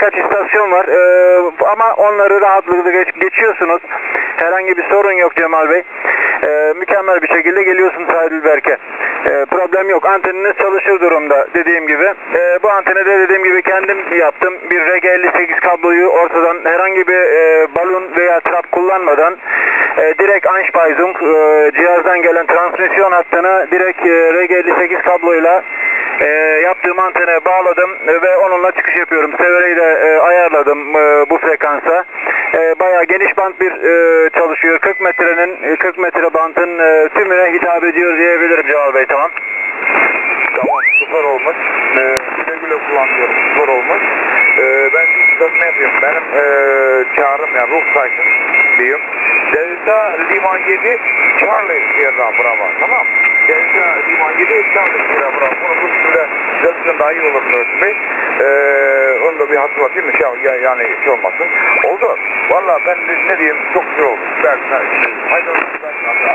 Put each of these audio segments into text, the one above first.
birkaç istasyon var ama onları rahatlıkla geçiyorsunuz. Herhangi bir sorun yok Cemal Bey. Mükemmel bir şekilde geliyorsunuz Heidelberg'e. Problem yok. Anteniniz çalışır durumda dediğim gibi. Bu anteni de dediğim gibi kendim yaptım. Bir RG58 kabloyu ortadan herhangi bir balon veya trap kullanmadan direkt Einspeisung cihazdan gelen transmisyon hattını direkt RG58 kabloyla yaptığım antene bağladım ve onunla çıkış yapıyorum. Severeyi de ayarladım bu frekansa. Bayağı geniş bant bir çalışıyor. 40 metre bantın tümüne hitap ediyor diyebilirim Cemal Bey, tamam. Tamam, süper olmuş. Güle güle kullanıyorum, süper olmuş. Ben ne yapayım? Benim çağrım yani ruh saygın diyeyim. Delta Lima 7 Charlie Sierra Bravo, tamam. Delta Lima 7 Charlie Sierra Bravo. Bunu bu üstünde düzeltsen daha iyi olur Nursi Bey. Onu da bir hatırlatayım mı? Yani şey olmasın. Oldu. Valla ben ne diyeyim, çok güzel oldu. Ben Heidelberg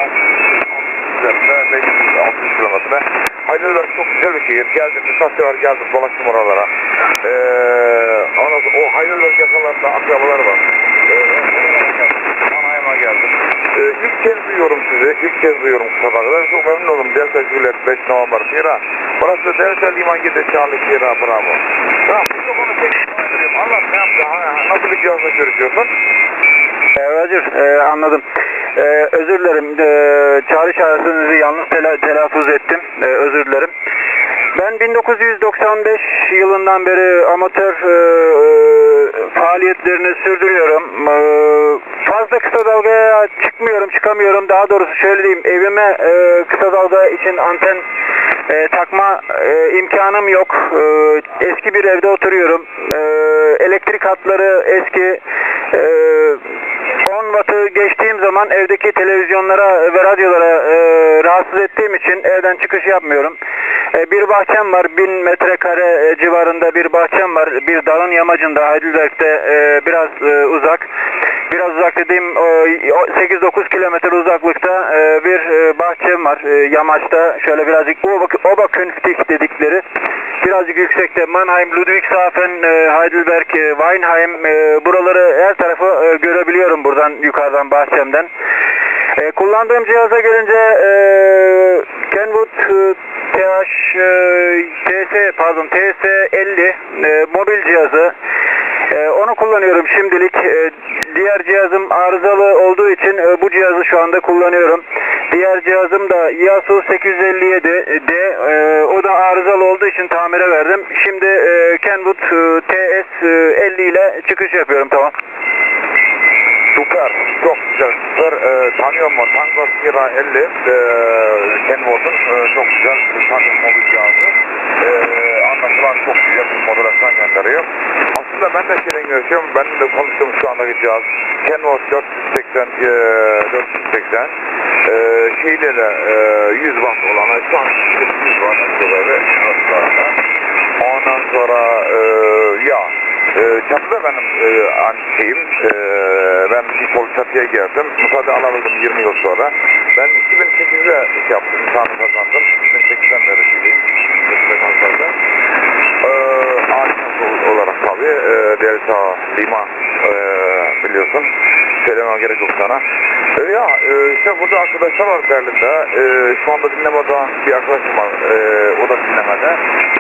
560 kilometre. Heidelberg çok güzel bir şehir. Geldim, birkaç sefer geldim, dolaştım oralara. O Heidelberg yakınlarında akrabalar var. Mannheim'a geldim. İlk kez duyuyorum sizi. İlk kez duyuyorum kusura bakmayın. Çok memnun oldum. Delta Juliet 5 November Sierra. Burası Delta Lima 7 Charlie Sierra Bravo. Tamam. Bir de onu tekrar anlat, ne yaptı? Nasıl bir cihazla görüşüyorsun? Roger, anladım. Özür dilerim. Çağrı çağrısınızı yanlış telaffuz ettim. Özür dilerim. Ben 1995 yılından beri amatör faaliyetlerini sürdürüyorum. Fazla kısa dalgaya çıkamıyorum. Daha doğrusu şöyle diyeyim, evime kısa dalga için anten takma imkanım yok. Eski bir evde oturuyorum. Elektrik hatları eski. 10 wattı geçtiğim zaman evdeki televizyonlara ve radyolara rahatsız ettiğim için evden çıkış yapmıyorum. Bir bahçem var, 1000 metrekare civarında bir bahçem var. Bir dağın yamacında, Heidelberg'de biraz uzak. Biraz uzak dediğim 8-9 kilometre uzaklıkta bir bahçem var yamaçta. Şöyle birazcık Oberkünftig dedikleri. Birazcık yüksekte Mannheim, Ludwigshafen, Heidelberg, Weinheim, buraları her tarafı görebiliyorum buradan yukarıdan bahçemden. Kullandığım cihaza gelince Kenwood TS50 mobil cihazı. Onu kullanıyorum şimdilik. Diğer cihazım arızalı olduğu için bu cihazı şu anda kullanıyorum. Diğer cihazım da Yasu 857D. O da arızalı olduğu için tamire verdim. Şimdi Kenwood TS50 ile çıkış yapıyorum, tamam. Süper, çok güzel, süper. Tanıyorum o Tango Sierra 50 Kenwood'un çok güzel tanıyorum mobil cihazı. Anlaşılan çok güzel bir modelasyon gönderiyor. Aslında ben de şeyden görüşüyorum, ben de konuştuğum şu andaki cihaz Kenwood 480 şeyle de 100 watt olanı şu an 100 watt böyle. Ondan sonra çatıda benim şeyim, ben dipol çatıya geldim. Müsaade alabildim 20 yıl sonra. Ben 2008'de yaptım, imkanı kazandım. 2008'den beri şeyim. Olarak tabi Delta Lima biliyorsun. Söylemem gerek yok sana. İşte burada arkadaşlar var Berlin'de. Şu anda dinlemede bir arkadaşım var. O da dinlemede.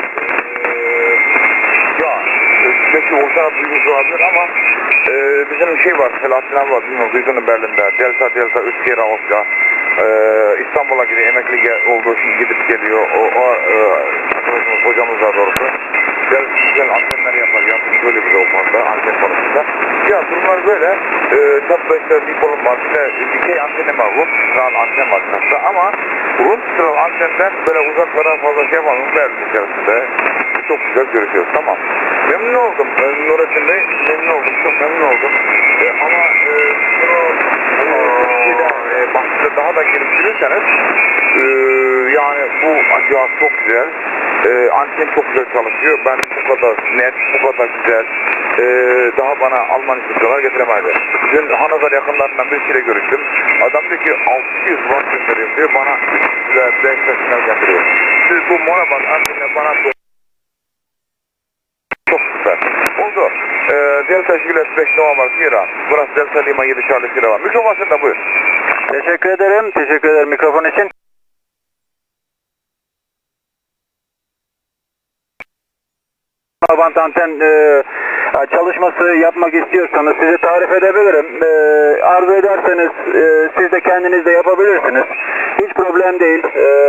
Belki orta duygusu olabilir ama bizim şey var, Selahattin abi var, bilmiyorum, duydun Berlin'de. Delta 3 Sierra Oscar. İstanbul'a gidiyor, emekli olduğu için gidip geliyor. Arkadaşımız, hocamız var doğrusu. Güzel antenler yapar, yapmış böyle bir okulda, anten konusunda. Ya durumlar böyle. Çatıda işte dipolum var, dikey antenim var, Rundstrahl anten var çatıda ama Rundstrahl antenden böyle uzaklara fazla şey yapalım Berlin içerisinde. Çok güzel görüşüyoruz, tamam. Memnun oldum Nurettin Bey, memnun oldum, çok memnun oldum. Ama bahsede daha da geliştirirseniz yani bu cihaz çok güzel. Anten çok güzel çalışıyor. Ben bu kadar net, bu kadar güzel daha bana Alman istiyorlar getiremedi. Dün Hanover yakınlarından birisiyle görüştüm. Adam diyor ki 600 watt gönderiyorum diyor. Bana 300 5 sinyal getiriyor. Siz bu monoband antenle bana çok süper. O oldu. Delta Juliet 5 November Sierra. Burası Delta Lima 7 Charlie Sierra var. Mikrofon da buyur. Teşekkür ederim. Teşekkür ederim mikrofon için. Avant anten çalışması yapmak istiyorsanız size tarif edebilirim. Arzu ederseniz siz de kendiniz de yapabilirsiniz. Hiç problem değil.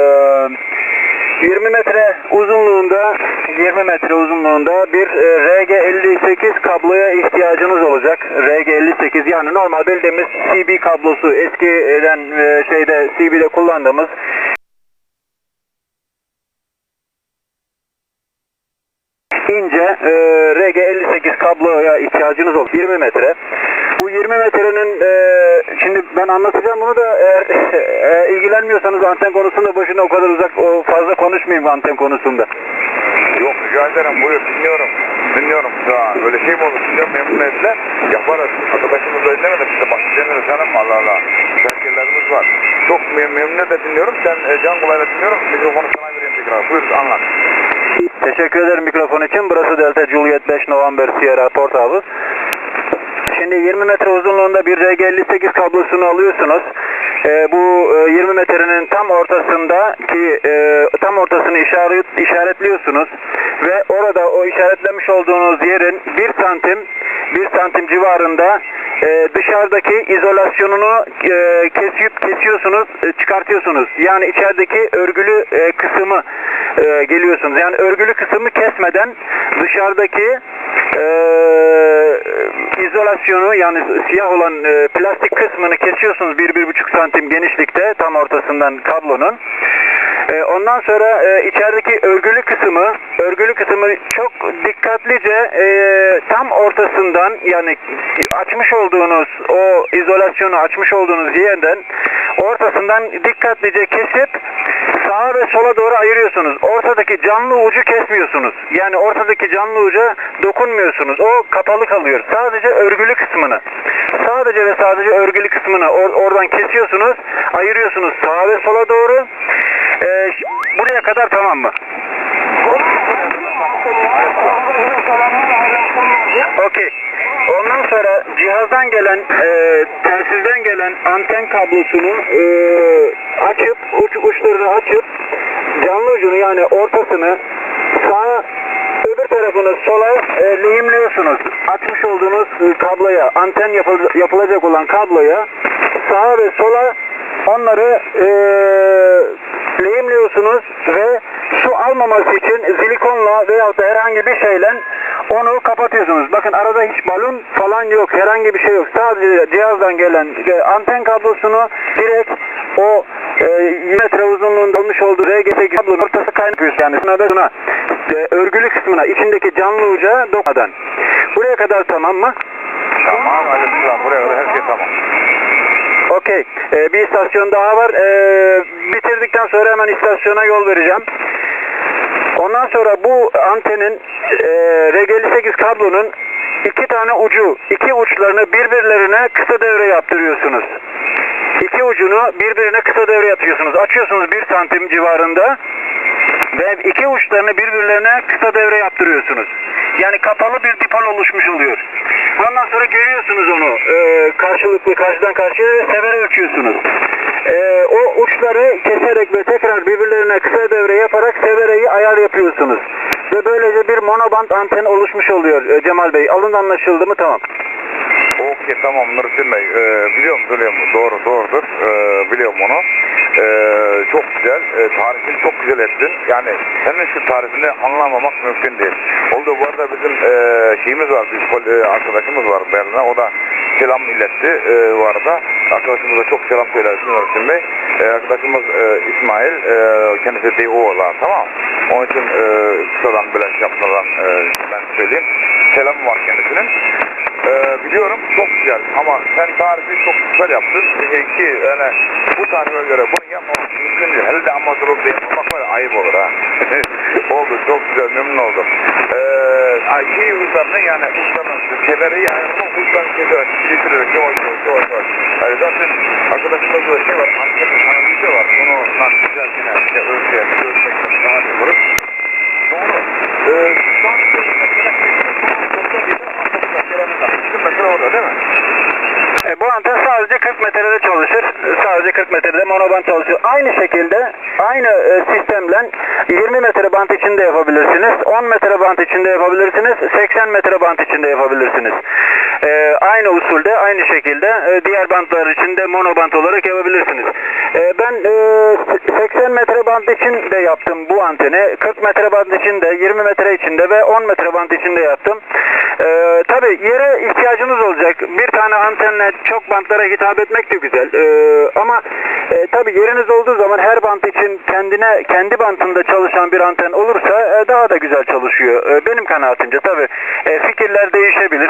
20 metre uzunluğunda bir RG58 kabloya ihtiyacınız olacak. RG58 yani normal bildiğimiz CB kablosu, eskiden CB'de kullandığımız ince RG58 kabloya ihtiyacınız olur. 20 metre. Bu 20 metrenin şimdi ben anlatacağım bunu da eğer ilgilenmiyorsanız anten konusunda boşuna o kadar fazla konuşmayayım anten konusunda. Yok rica ederim buyur dinliyorum. Ya, öyle şey mi olur? Dinliyorum memnuniyetle yaparız. Arkadaşımız öyle demedi bize bak dinliyoruz canım Allah Allah. Şarkılarımız var. Çok memnuniyetle dinliyorum. Sen can kolayla dinliyorum. Mikrofonu sana vereyim tekrar. Buyur anlat. Teşekkür ederim mikrofon için. Burası Delta Juliet 5 November Sierra Port Havuz. Şimdi 20 metre uzunluğunda bir RG58 kablosunu alıyorsunuz. Bu 20 metrenin tam ortasını işaretliyorsunuz ve orada o işaretlemiş olduğunuz yerin 1 santim civarında dışarıdaki izolasyonunu kesiyorsunuz, çıkartıyorsunuz. Yani içerideki örgülü kısmı geliyorsunuz. Yani örgülü kısmı kesmeden dışarıdaki izolasyonu yani siyah olan plastik kısmını kesiyorsunuz 1-1,5 santim genişlikte tam ortasından kablonun. Ondan sonra içerideki örgülü kısmı çok dikkatlice tam ortasından yani açmış olduğunuz o izolasyonu açmış olduğunuz yerden ortasından dikkatlice kesip sağa ve sola doğru ayırıyorsunuz. Ortadaki canlı ucu kesmiyorsunuz. Yani ortadaki canlı uca dokunmuyorsunuz. O kapalı kalıyor. Sadece örgülü kısmını. Sadece ve sadece örgülü kısmını oradan kesiyorsunuz. Ayırıyorsunuz sağa ve sola doğru. Buraya kadar tamam mı? Okey. Ondan sonra cihazdan gelen, telsizden gelen anten kablosunu açıp, uçlarını açıp canlı ucunu yani ortasını sağa, öbür tarafını sola lehimliyorsunuz. Açmış olduğunuz kabloya, anten yapılacak olan kabloya sağa ve sola onları lehimliyorsunuz ve su almaması için silikonla veyahut da herhangi bir şeyle onu kapatıyorsunuz. Bakın arada hiç balon falan yok. Herhangi bir şey yok. Sadece cihazdan gelen anten kablosunu direkt o 20 metre uzunluğunda olmuş olduğu RG8 kablonun ortası kaynatıyoruz. Yani buna örgülü kısmına içindeki canlı uca dokunmadan. Buraya kadar tamam mı? Tamam. Hadi buraya kadar her şey tamam. Okey. Bir istasyon daha var. Bitirdikten sonra hemen istasyona yol vereceğim. Ondan sonra bu antenin RG58 kablonun iki uçlarını birbirlerine kısa devre yaptırıyorsunuz. İki ucunu birbirine kısa devre yapıyorsunuz. Açıyorsunuz 1 santim civarında ve iki uçlarını birbirlerine kısa devre yaptırıyorsunuz. Yani kapalı bir dipol oluşmuş oluyor. Ondan sonra görüyorsunuz onu karşılıklı karşıdan karşıya severe ölçüyorsunuz. O uçları keserek ve tekrar birbirlerine kısa devre yaparak severeyi ayar yapıyorsunuz. Ve böylece bir monoband anten oluşmuş oluyor Cemal Bey. Alın anlaşıldı mı? Tamam. Okey tamam Nursin Bey. Biliyorum. Doğrudur. Biliyorum onu. Çok güzel. Tarifini çok güzel ettin. Yani senin şu tarifini anlamamak mümkün değil. Oldu bu arada bizim şeyimiz var. Bir arkadaşımız var Berlin'e. O da selam iletti bu arada. Arkadaşımıza çok selam söylersin Nursin Bey. Arkadaşımız İsmail. Kendisi DO olan tamam. Onun için kısadan böyle yapmadan ben söyleyeyim. Selam var kendisinin. Biliyorum çok güzel ama sen tarifi çok güzel yaptın. Ki yani bu tarife göre bunu yapmamak mümkün değil. Hele de amatörlükle yapmak böyle ayıp olur ha. Oldu çok güzel memnun oldum. Uçlarını yani severeyi ayırmak uçlarını keserek geçirerek yavaş. Yani zaten arkadaşımda böyle şey var. Analize var. Bunu güzel yine ölçmekten daha iyi olur. Doğru. değil mi? Bu anten sadece 40 metrede çalışır. Sadece 40 metrede monoband çalışır. Aynı şekilde, aynı sistemle 20 metre band içinde yapabilirsiniz. 10 metre band içinde yapabilirsiniz. 80 metre band içinde yapabilirsiniz. Aynı usulde, aynı şekilde diğer bantlar için de monoband olarak yapabilirsiniz. Ben 80 metre band için de yaptım bu anteni. 40 metre band için de, 20 metre içinde ve 10 metre band içinde yaptım. Tabii yere ihtiyacınız olacak. Bir tane antenle çok bantlara hitap etmek de güzel. Ama tabii yeriniz olduğu zaman her bant için kendi bantında çalışan bir anten olursa daha da güzel çalışıyor. Benim kanaatimce tabii. Fikirler değişebilir.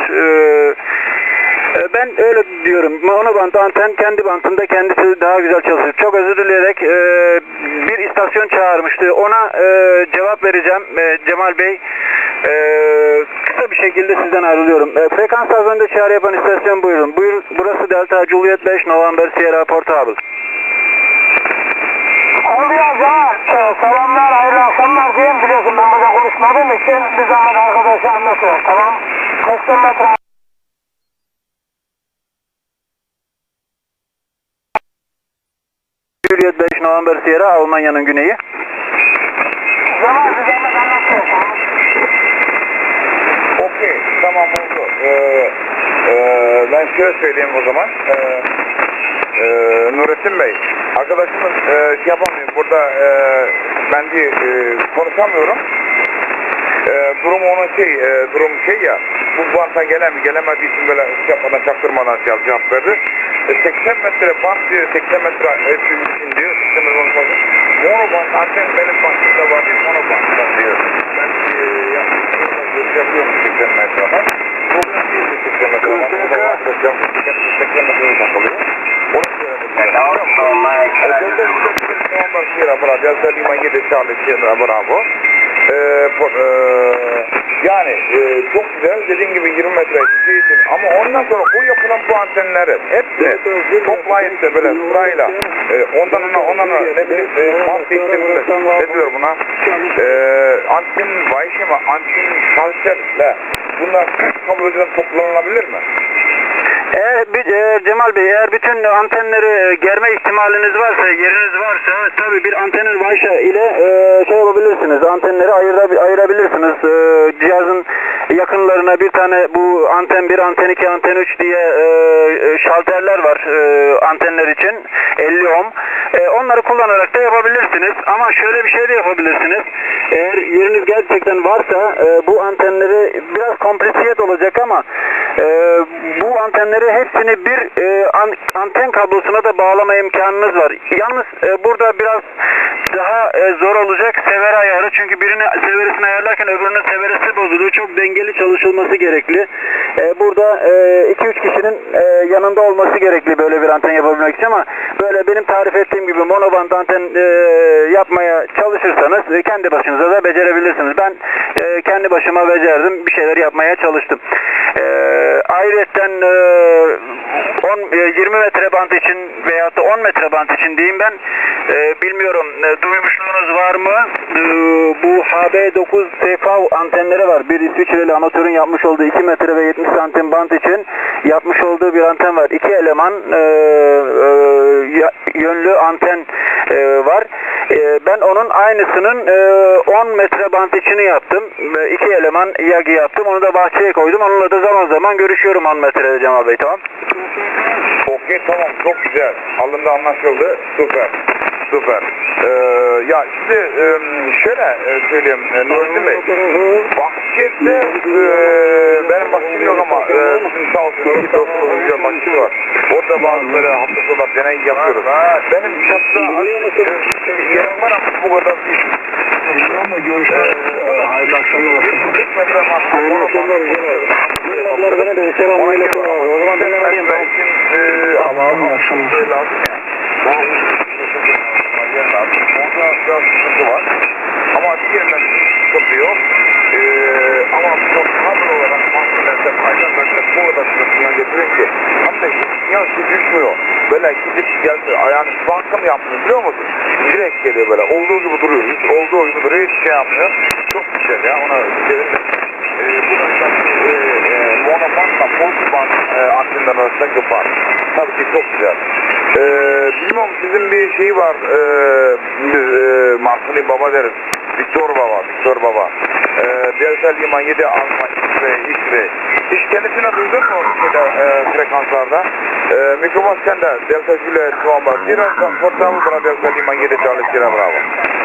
Ben öyle diyorum. Monoband anten kendi bantında kendisi daha güzel çalışıyor. Çok özür dileyerek bir istasyon çağırmıştı. Ona cevap vereceğim Cemal Bey. Kısa bir şekilde sizden ayrılıyorum. Frekans az önce çağrı yapan istasyon buyurun. Burası Delta Juliet 5 November Sierra Portable. Oluyor ya. Selamlar, hayırlı akşamlar diyeyim. Biliyorsun ben burada konuşmadığım için bir zaman arkadaşa anlatıyorum. Tamam. 80 metre. Juliet 5 November Sierra Almanya'nın güneyi. Zaman bir zaman anlatıyorum. Okey, tamam oldu. Ben şöyle söyleyeyim o zaman. Nurettin Bey, arkadaşımız şey yapamıyor. Burada ben bir konuşamıyorum. Durum ona durum ya, bu banta gelemediği için böyle yapmadan çaktırmadan cevap verdi. 80 metre bant diyor, 80 metre için diyor, 80 metre bant. Monoband anten benim bantımda var diyor, monoband'dan diyor. Ben yapıyorum 80 metre bant. Problem değil 80 metre bant. O da arkadaşlar 80 metre takılıyor. Onu söyledim ben. Delta Lima 7 Charlie bravo. Yani çok güzel, dediğim gibi 20 metre için ama ondan sonra bu yapılan bu antenlerin hepsi toplayıp da böyle sırayla ondan ona ne bileyim ne diyor buna anten vayşi mi anten şalterle bunlar kabul edilen toplanılabilir mi? Cemal Bey, eğer bütün antenleri germe ihtimaliniz varsa, yeriniz varsa tabii bir antenin vayşa ile şey yapabilirsiniz. Antenleri ayırabilirsiniz. Cihazın yakınlarına bir tane bu anten 1, anten 2, anten 3 diye şalterler var antenler için. 50 ohm. Onları kullanarak da yapabilirsiniz. Ama şöyle bir şey de yapabilirsiniz. Eğer yeriniz gerçekten varsa bu antenleri biraz komplisiyet olacak ama bu antenleri hepsini bir anten kablosuna da bağlama imkanınız var. Yalnız burada biraz daha zor olacak sever ayarı. Çünkü birinin severesini ayarlarken öbürünün severesi bozuluyor. Çok dengeli çalışılması gerekli. Burada 2-3 kişinin yanında olması gerekli böyle bir anten yapabilmek için ama böyle benim tarif ettiğim gibi monoband anten yapmaya çalışırsanız kendi başınıza da becerebilirsiniz. Ben kendi başıma becerdim. Bir şeyler yapmaya çalıştım. Ayrıca 20 metre bant için veyahut da 10 metre bant için diyeyim ben. Bilmiyorum duymuşluğunuz var mı? Bu HB9 TV antenleri var. Bir İsviçreli amatörün yapmış olduğu 2 metre ve 70 santim bant için yapmış olduğu bir anten var. 2 eleman yönlü anten var. Ben onun aynısının 10 metre bant içini yaptım. 2 eleman yagi yaptım. Onu da bahçeye koydum. Onunla da zaman zaman görüşüyorum 10 metrede Cemal Bey, tamam. Okey, tamam, çok güzel. Alında anlaşıldı. Süper. Süper. Ya şimdi şöyle söyleyeyim Nurettin Bey. Bahçede benim bahçem yok ama sizin sağ olsun iki dostumuzun güzel bahçesi var. Orada bazı böyle hafta sonu deney yapıyoruz. Benim çatıda yerim var ama bu kadar değil. Hayırlı akşamlar olsun. Hayırlı akşamlar olsun. O zaman ben arayayım. Allah'ım akşamlar. Orada biraz sıkıntı var. Ama diğerinden sıkıntı yok. Ama kabul olarak mahsulerde paylaşmakta bu kadar sıkıntından getirir ki hatta hiç düşmüyor. Böyle gidip geldi. Yani banka mı yaptınız biliyor musun? Direkt geliyor böyle. Olduğu gibi duruyor. Hiç olduğu gibi duruyor. Hiç şey yapmıyor. Çok güzel ya. Ona gidelim. Bu da monobandla multiband isimler arasında Gökhan. Tabii ki çok güzel. Bilmiyorum sizin bir şeyi var. Biz Martini Baba deriz. Viktor Baba. Delta Lima 7 Alfa X-Ray. Hiç kendisine duydun mu frekanslarda? Mikrofon sende. Delta Juliet November. Sierra Confortable bana Delta Lima 7 Charlie Sierra Bravo.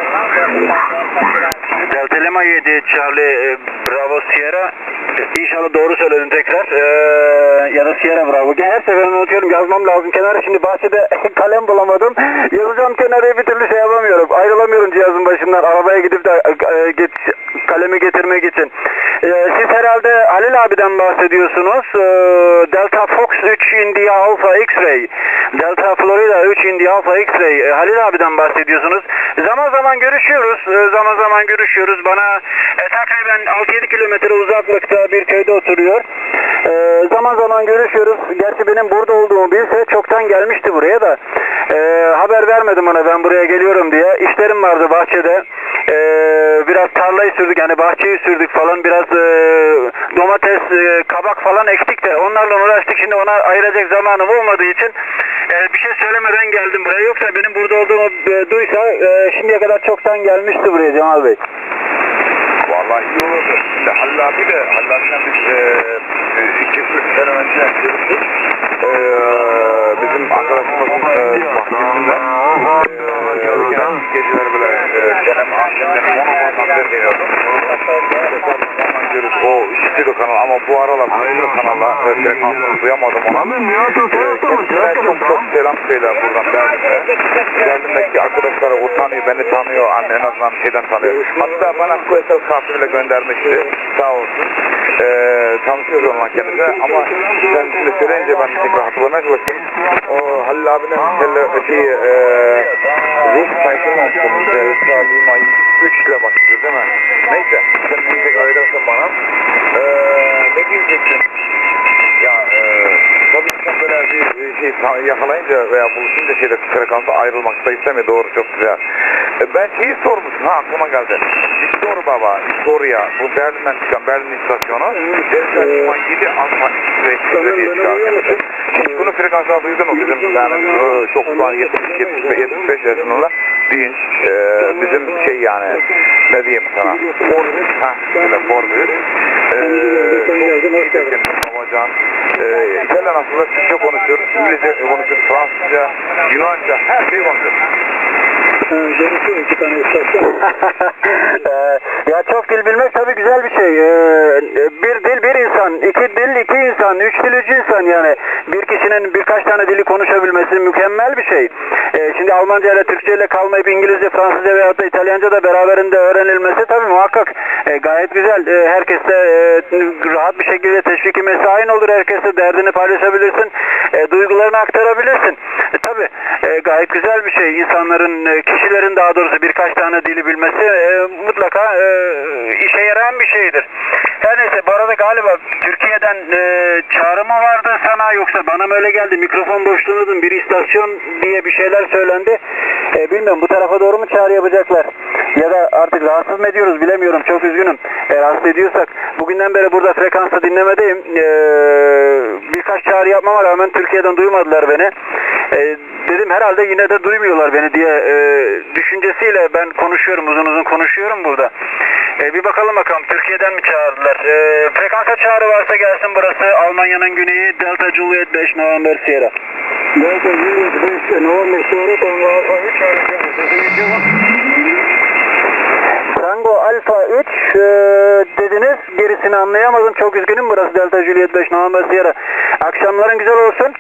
Delta Lima 7 Charlie Bravo Sierra. İnşallah doğru söyledin tekrar. Ya da Sierra Bravo. Her seferinde unutuyorum, yazmam lazım kenara. Şimdi bahçede kalem bulamadım. Yazacağım kenara, bir türlü şey yapamıyorum. Ayrılamıyorum cihazın başından. Arabaya gidip de kalemi getirmek için. Siz herhalde Halil abiden bahsediyorsunuz. Delta Fox 3 India Alpha X-Ray. Delta Florida 3 India Alpha X-Ray. Halil abiden bahsediyorsunuz. Zaman zaman görüşüyoruz. Bana takriben 6-7 kilometre uzaklıkta bir köyde oturuyor. Zaman zaman görüşüyoruz. Gerçi benim burada olduğumu bilse çoktan gelmişti buraya da. Haber vermedim ona ben buraya geliyorum diye. İşlerim vardı bahçede. Biraz tarlayı sürdük, yani bahçeyi sürdük falan, biraz domates, kabak falan ektik de onlarla uğraştık. Şimdi ona ayıracak zamanım olmadığı için bir şey söylemeden geldim buraya. Yoksa benim burada olduğumu duysa şimdiye kadar çoktan gelmişti buraya Cemal Bey. Vallahi iyi olurdu. Şimdi Halil abi de, Halil abiyle biz 2-3 sene önce görüştük. Bizim arkadaşımızın bahçesinden geceleri böyle Kerem Ahmet'ten monokonsantre veriyordum. O stüdyo kanal ama bu aralar stüdyo kanalla frekansını duyamadım ona. Kendisine çok selam söyler buradan Berlin'deki arkadaşları, o tanıyor, beni tanıyor, en azından şeyden tanıyor. Hatta bana QSL kartıyla göndermişti, sağ olsun. Tanışıyoruz onunla kendisi ama kendisini söyleyince ben tekrar hatırlamaya çalıştım. O Halil abinin Rus sayısının olsun, Lima 3 ile başlıyor değil mi? Neyse, sen diyecek öğrenirsin bana. Ne diyeceksin? Ya tabii sen böyle bir şey yakalayınca veya buluşunca frekansa ayrılmak da istemiyor, doğru, çok güzel. Ben şeyi sormuşum, aklıma geldi. Victoria, bu Berlin'den çıkan Berlin istasyonu, Delta Lima 7 Alfa X-Ray diye çıkarken. Hiç bunu frekansına duydun mu? Bizim yani çok var 75 yaşında dinç, bizim şey yani, ne diyeyim sana, Forbes, Babacan, İtalyan aslında Türkçe konuşuyoruz, İngilizce konuşuyoruz, Fransızca, Yunanca, her şeyi konuşuyoruz. Görüşüyor 2 tane istasyon. Ya çok dil bilmek tabii güzel bir şey. Bir dil bir insan, 2 dil 2 insan, 3 dil 3 insan yani. Bir kişinin birkaç tane dili konuşabilmesi mükemmel bir şey. Şimdi Almanca ile Türkçe ile kalmayıp İngilizce, Fransızca veyahut da İtalyanca da beraberinde öğrenilmesi tabii muhakkak gayet güzel. Herkes de rahat bir şekilde teşviki mesain olur. Herkes de derdini paylaşabilirsin. Duygularını aktarabilirsin. Tabii gayet güzel bir şey. İnsanların, kişilerin daha doğrusu birkaç tane dili bilmesi mutlaka işe yarayan bir şeydir. Her neyse, bu arada galiba Türkiye'den çağrı mı vardı sana, yoksa bana mı öyle geldi? Mikrofon boşluğunun bir istasyon diye bir şeyler söylendi. Bilmiyorum, bu tarafa doğru mu çağrı yapacaklar? Ya da artık rahatsız mı ediyoruz bilemiyorum. Çok üzgünüm. Rahatsız ediyorsak. Bugünden beri burada frekansta dinlemedeyim. Birkaç çağrı yapmama rağmen Türkiye'den duymadılar beni. Dedim herhalde yine de duymuyorlar beni diye düşüncesiyle ben konuşuyorum, uzun konuşuyorum burada. Bir bakalım Türkiye'den mi çağırdılar? Frekansa çağrı varsa gelsin burası. Almanya'nın güneyi Delta Juliet 5 November Sierra. Delta Juliet 5 November Sierra, Tango Alfa 3 dediniz, gerisini anlayamadım, çok üzgünüm. Burası Delta Juliet 5 November Sierra. Akşamların güzel olsun.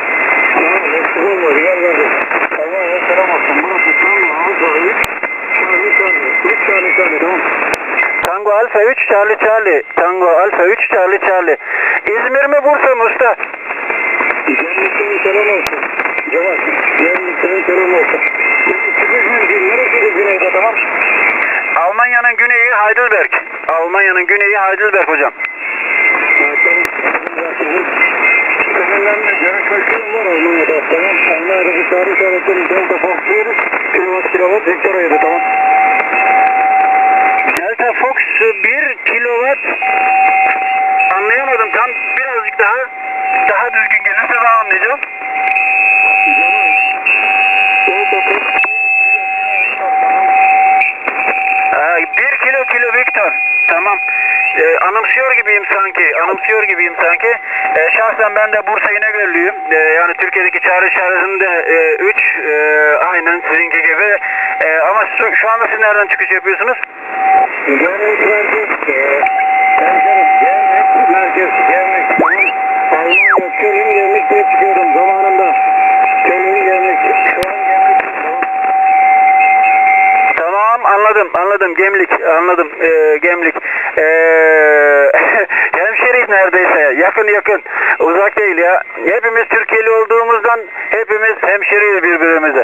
Tango Alfa 3 Charlie. Tango Alfa 3 Charlie. İzmir mi Bursa mı usta? Cemil'in selam olsun. Cevat, Cemil'in selam olsun. Neresiydi güneyde, tamam? Almanya'nın güneyi Heidelberg. Almanya'nın güneyi Heidelberg hocam. Seninle görüşmüşüm var Almanya'da, tamam. Almanya'da bir çağrı işaretleri Delta Fox 1 kilowatt Victoria'ydı, tamam. Delta Fox 1 kilowatt anlayamadım tam, birazcık daha düzgün gelir çalışıyor gibiyim sanki. Şahsen ben de Bursa İnegöllüyüm. Yani Türkiye'deki çağrı işaretinde 3 aynen sizinki gibi. Ama şu anda siz nereden çıkış yapıyorsunuz? Gemlik merkez. Gemlik merkez. Gemlik. Almanya Köln Gemlik diye çıkıyorum zamanında. Köln Gemlik. Şu an Gemlik. Tamam anladım Gemlik anladım Gemlik. Hemşeriyiz neredeyse yakın uzak değil ya. Hepimiz Türkiye'li olduğumuzdan hepimiz hemşeriyiz birbirimize.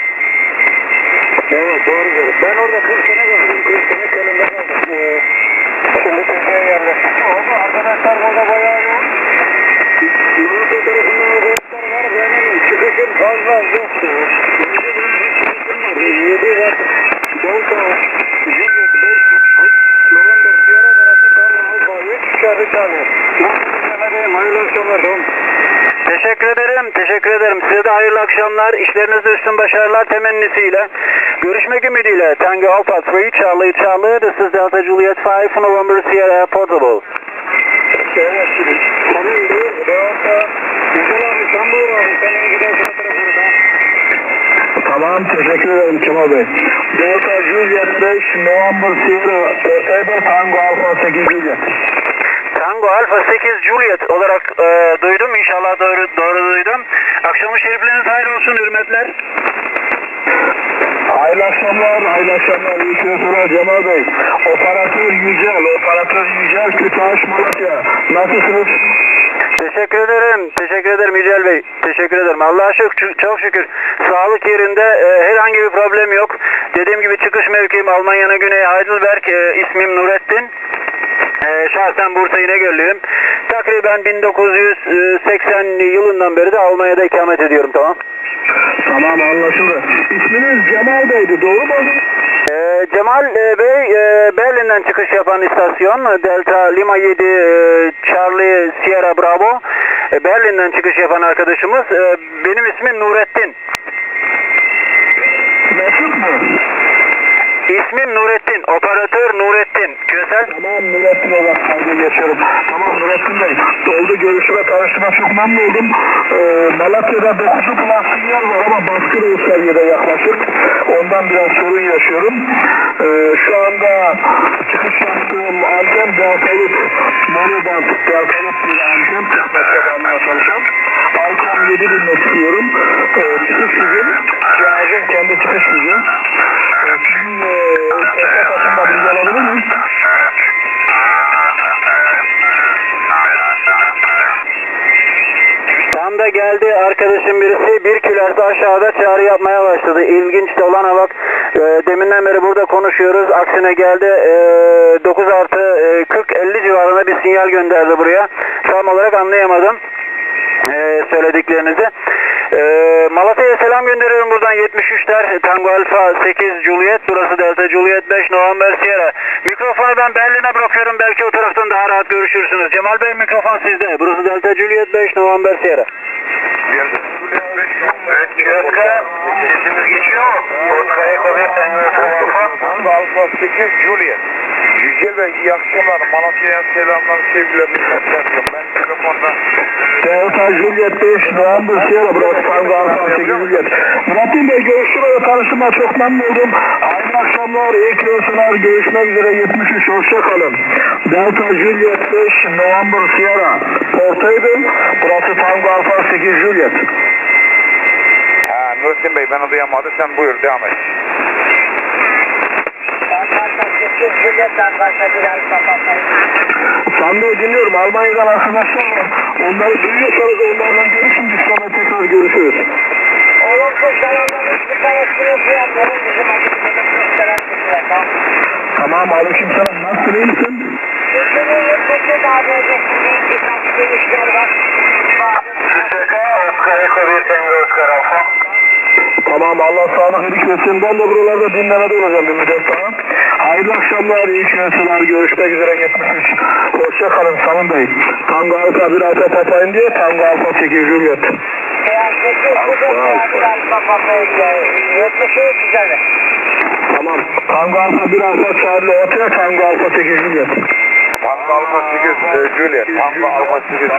Evet doğrudur. Ben orada 40 sene kaldım. 40 sene Köln'de kaldım. Şimdi Türkiye'ye yerleştim. Oldu arkadaşlar burada bayağı yok. Malatya tarafında arkadaşlar var. Benim çıkışım fazla yoktu. Şimdi 7 var. Delta, Juliet 5, November Sierra arası Tanrı Alfa 3 şarkı çalıyor. Hayırlı akşamlar. Teşekkür ederim. Size de hayırlı akşamlar. İşlerinizde üstün başarılar temennisiyle. Görüşmek ümidiyle. Tango Alpha 3, Charlie Charlie. This is Delta Juliet 5, November Sierra Portable. Evet, senin bu Delta, güzel abi, sen buyur abi, senin gidiyorsun o tarafında. Tamam, teşekkür ederim Kemal Bey. Delta Juliet 5, November Sierra, Portable, Tango Alpha 8 Juliet. Tango Alpha 8 Juliet olarak duydum. İnşallah doğru duydum. Akşamın şerifleriniz hayırlı olsun, hürmetler. Hayırlı akşamlar, iyi çalışmalar Cemal Bey. Operatör Yücel, Kütaş Malatya. Nasılsınız? Teşekkür ederim Yücel Bey. Teşekkür ederim. Allah'a şükür, çok şükür. Sağlık yerinde, herhangi bir problem yok. Dediğim gibi çıkış mevkim Almanya'nın Güney Heidelberg. İsmim Nurettin. Şahsen Bursa İnegöllüyüm. Takriben 1980 yılından beri de Almanya'da ikamet ediyorum, tamam. Tamam, anlaşıldı. İsminiz Cemal Bey'di, doğru mu? Cemal Bey, Berlin'den çıkış yapan istasyon Delta Lima 7 Charlie Sierra Bravo. Berlin'den çıkış yapan arkadaşımız. Benim ismim Nurettin. Mesut mu? İsmim Nurettin, operatör Nurettin. Küresel. Tamam, Nurettin olarak kayda geçiyorum. Tamam Nurettin Bey, oldu, görüşme tanışma çok memnun oldum. Malatya'da 9'u bulan sinyal var ama baskın o seviyede yaklaşık. Ondan biraz sorun yaşıyorum. Şu anda çıkış yaptığım anten Deltalık, monoband Deltalık bir anten. 40 metre kalmaya çalışacağım. Alcom 7000'le çıkıyorum. Çıkış gücüm, cihazın kendi çıkış gücü. Sizin tekne taşında bilgi alabilir miyim? Tam da geldi arkadaşım birisi, 1 kilometre aşağıda çağrı yapmaya başladı. İlginç de olana bak, deminden beri burada konuşuyoruz. Aksine geldi 9 artı 40-50 civarında bir sinyal gönderdi buraya. Tam olarak anlayamadım söylediklerinizi. Malatya'ya selam gönderiyorum buradan 73'ler Tango Alpha 8 Juliet, burası Delta Juliet 5 November Sierra. Mikrofonu ben Berlin'e bırakıyorum, belki o taraftan daha rahat görüşürsünüz. Cemal Bey, mikrofon sizde, burası Delta Juliet 5 November Sierra. Kioska, sesimiz geçiyor mu? Kioska Eko 1 Tango Alpha 8 Juliet. Yücel Bey, iyi akşamlar. Malatya'ya selamlar, sevgiler, hürmetler. Ben telefonda. Delta Juliet 5 November Sierra, burası Tango Alpha 8 Juliet. Murattin Bey, görüşme ve tanıştığıma çok memnun oldum. Hayırlı akşamlar, iyi çalışmalar, görüşmek üzere 73, hoşça kalın. Delta Juliet 5 November Sierra, Portable, burası Tango Alpha 8 Juliet. Nurettin Bey, beni duyamadı, sen buyur, devam et. Sandığı dinliyorum, Almanya'dan arkadaşlar var. Onları duyuyorsanız onlarla görüşün, biz sonra tekrar görüşürüz. Tamam, aleykümselam, nasılsın, iyi misin? Tamam, Allah sağlık iyilik versin. Ben de buralarda dinlemede olacağım bir müddet daha. Hayırlı akşamlar, iyi çalışmalar, görüşmek üzere 73. Hoşça kalın Samim Bey. Tango Alpha 1 Alpha Papayın diye Tango Alpha 8 Juliet. Tamam, Tango Alpha 1 Alpha Charlie Hotel, Tango Alpha 8 Juliet. Tango Alfa 8 Juliet. Tango Alfa 8